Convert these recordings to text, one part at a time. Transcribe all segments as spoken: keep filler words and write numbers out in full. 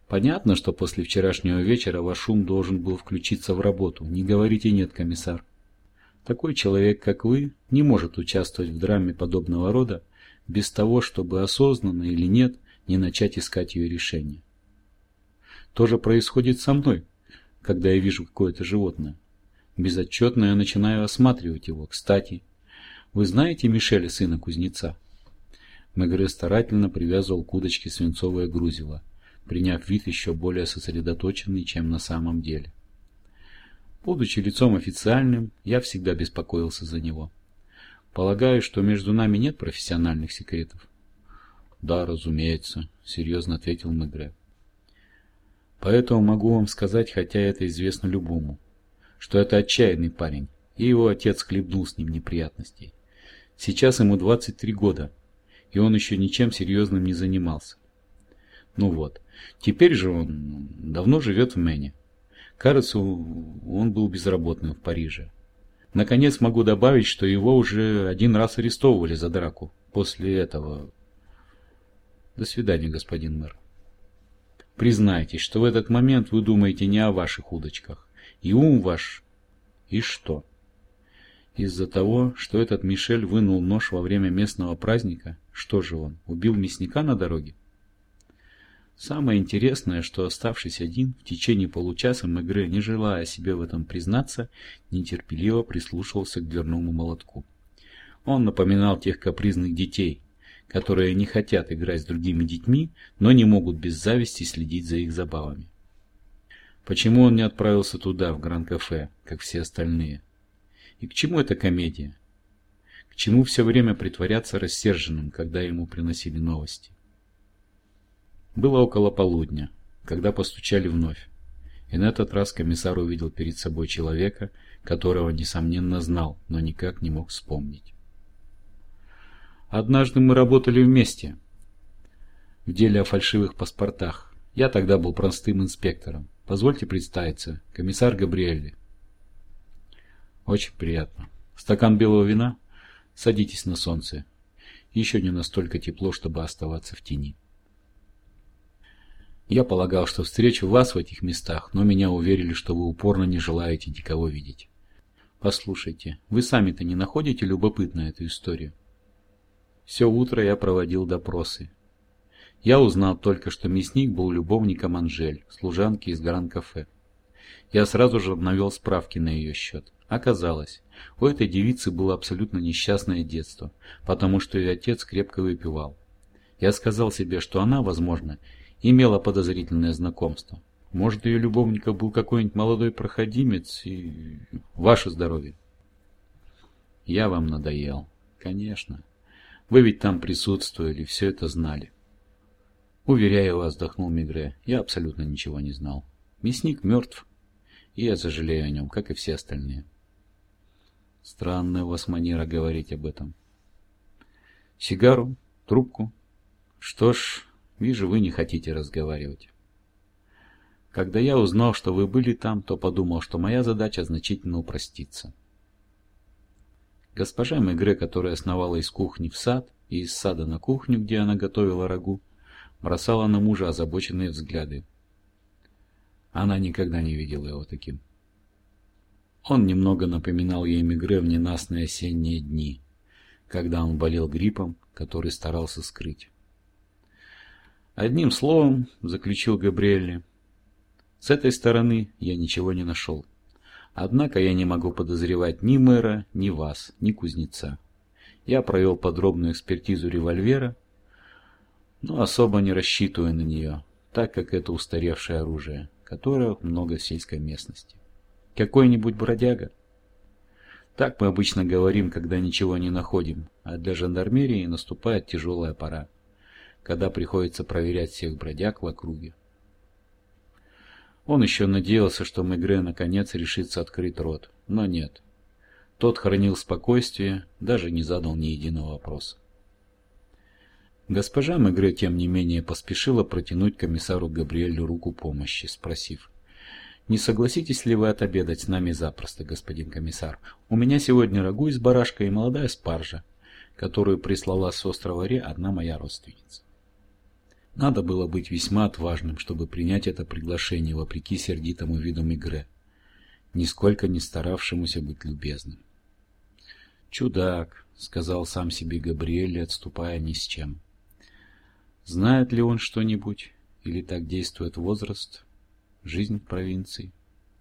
Понятно, что после вчерашнего вечера ваш ум должен был включиться в работу. Не говорите «нет», комиссар. Такой человек, как вы, не может участвовать в драме подобного рода без того, чтобы осознанно или нет, не начать искать ее решение. То же происходит со мной, когда я вижу какое-то животное. Безотчетно я начинаю осматривать его. Кстати, вы знаете Мишеля, сына кузнеца? Мегре старательно привязывал к удочке свинцовое грузило, приняв вид еще более сосредоточенный, чем на самом деле. Будучи лицом официальным, я всегда беспокоился за него. Полагаю, что между нами нет профессиональных секретов. Да, разумеется, серьезно ответил Мегре. Поэтому могу вам сказать, хотя это известно любому, что это отчаянный парень, и его отец хлебнул с ним неприятностей. Сейчас ему двадцать три года, и он еще ничем серьезным не занимался. Ну вот, теперь же он давно живет в Мэне. Кажется, он был безработным в Париже. Наконец могу добавить, что его уже один раз арестовывали за драку. После этого... До свидания, господин мэр. Признайтесь, что в этот момент вы думаете не о ваших удочках. И ум ваш... И что? Из-за того, что этот Мишель вынул нож во время местного праздника, что же он, убил мясника на дороге? Самое интересное, что, оставшись один, в течение получаса Мегре, не желая себе в этом признаться, нетерпеливо прислушивался к дверному молотку. Он напоминал тех капризных детей, которые не хотят играть с другими детьми, но не могут без зависти следить за их забавами. Почему он не отправился туда, в Гран-кафе, как все остальные? И к чему эта комедия? К чему все время притворяться рассерженным, когда ему приносили новости? Было около полудня, когда постучали вновь, и на этот раз комиссар увидел перед собой человека, которого, несомненно, знал, но никак не мог вспомнить. Однажды мы работали вместе в деле о фальшивых паспортах. Я тогда был простым инспектором. Позвольте представиться, комиссар Габриэлли. Очень приятно. Стакан белого вина? Садитесь на солнце. Еще не настолько тепло, чтобы оставаться в тени. Я полагал, что встречу вас в этих местах, но меня уверили, что вы упорно не желаете никого видеть. Послушайте, вы сами-то не находите любопытно эту историю? Все утро я проводил допросы. Я узнал только, что мясник был любовником Анжель, служанки из Гран-кафе. Я сразу же навел справки на ее счет. Оказалось, у этой девицы было абсолютно несчастное детство, потому что ее отец крепко выпивал. Я сказал себе, что она, возможно, имела подозрительное знакомство. Может, ее любовником был какой-нибудь молодой проходимец и... Ваше здоровье. Я вам надоел. Конечно. Вы ведь там присутствовали, все это знали. Уверяю вас, вздохнул Мегре, я абсолютно ничего не знал. Мясник мертв, и я сожалею о нем, как и все остальные. Странная у вас манера говорить об этом. Сигару? Трубку? Что ж... Вижу, вы не хотите разговаривать. Когда я узнал, что вы были там, то подумал, что моя задача значительно упростится. Госпожа Мегре, которая сновала из кухни в сад и из сада на кухню, где она готовила рагу, бросала на мужа озабоченные взгляды. Она никогда не видела его таким. Он немного напоминал ей Мегре в ненастные осенние дни, когда он болел гриппом, который старался скрыть. Одним словом, заключил Габриэлли, с этой стороны я ничего не нашел. Однако я не могу подозревать ни мэра, ни вас, ни кузнеца. Я провел подробную экспертизу револьвера, но особо не рассчитываю на нее, так как это устаревшее оружие, которое много в сельской местности. Какой-нибудь бродяга? Так мы обычно говорим, когда ничего не находим, а для жандармерии наступает тяжелая пора, когда приходится проверять всех бродяг в округе. Он еще надеялся, что Мегре наконец решится открыть рот, но нет. Тот хранил спокойствие, даже не задал ни единого вопроса. Госпожа Мегре, тем не менее, поспешила протянуть комиссару Габриэлю руку помощи, спросив: «Не согласитесь ли вы отобедать с нами запросто, господин комиссар? У меня сегодня рагу из барашка и молодая спаржа, которую прислала с острова Ре одна моя родственница». Надо было быть весьма отважным, чтобы принять это приглашение вопреки сердитому виду Мегре, нисколько не старавшемуся быть любезным. «Чудак», — сказал сам себе Габриэль, отступая ни с чем. «Знает ли он что-нибудь, или так действует возраст, жизнь в провинции?»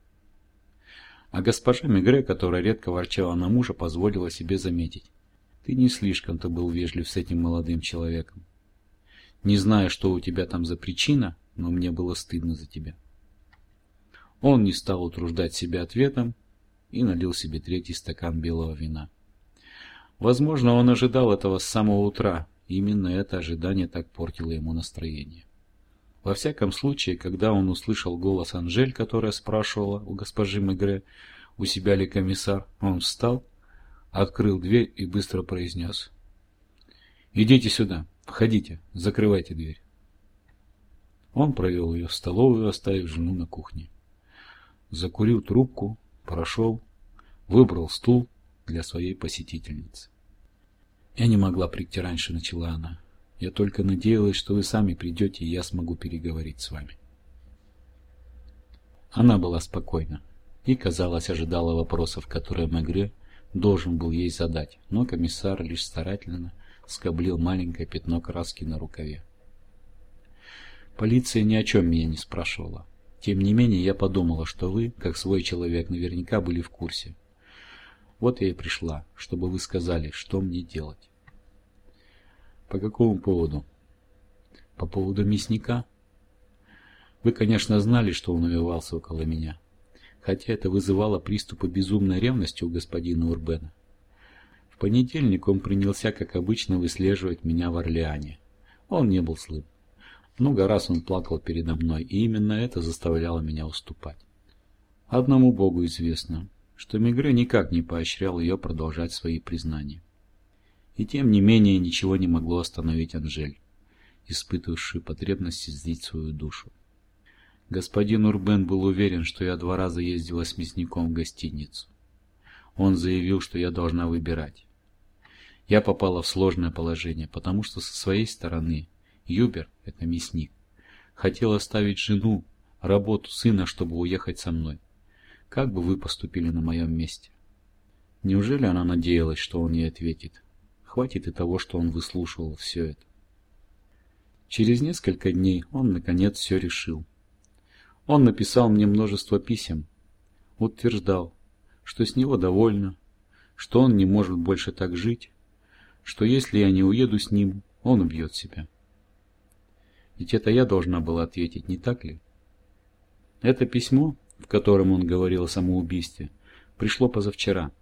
А госпожа Мегре, которая редко ворчала на мужа, позволила себе заметить: «Ты не слишком-то был вежлив с этим молодым человеком. Не знаю, что у тебя там за причина, но мне было стыдно за тебя». Он не стал утруждать себя ответом и налил себе третий стакан белого вина. Возможно, он ожидал этого с самого утра, и именно это ожидание так портило ему настроение. Во всяком случае, когда он услышал голос Анжель, которая спрашивала у госпожи Мегре, у себя ли комиссар, он встал, открыл дверь и быстро произнес: «Идите сюда, входите, закрывайте дверь». Он провел ее в столовую, оставив жену на кухне. Закурил трубку, прошел, выбрал стул для своей посетительницы. «Я не могла прийти раньше», — начала она. «Я только надеялась, что вы сами придете, и я смогу переговорить с вами». Она была спокойна и, казалось, ожидала вопросов, которые Мегре должен был ей задать, но комиссар лишь старательно скоблил маленькое пятно краски на рукаве. «Полиция ни о чем меня не спрашивала. Тем не менее, я подумала, что вы, как свой человек, наверняка были в курсе. Вот я и пришла, чтобы вы сказали, что мне делать». «По какому поводу?» «По поводу мясника. Вы, конечно, знали, что он увивался около меня, хотя это вызывало приступы безумной ревности у господина Урбена. В понедельник он принялся, как обычно, выслеживать меня в Орлеане. Он не был злым. Много раз он плакал передо мной, и именно это заставляло меня уступать. Одному Богу известно, что Мегре никак не поощрял ее продолжать свои признания. И тем не менее ничего не могло остановить Анжель, испытывавшую потребность излить свою душу. Господин Урбен был уверен, что я два раза ездила с мясником в гостиницу. Он заявил, что я должна выбирать. Я попала в сложное положение, потому что со своей стороны Юбер, это мясник, хотел оставить жену, работу, сына, чтобы уехать со мной. Как бы вы поступили на моем месте? Неужели она надеялась, что он ей ответит? Хватит и того, что он выслушивал все это. Через несколько дней он, наконец, все решил. Он написал мне множество писем, утверждал, что с него довольно, что он не может больше так жить, что если я не уеду с ним, он убьет себя. Ведь это я должна была ответить, не так ли? Это письмо, в котором он говорил о самоубийстве, пришло позавчера.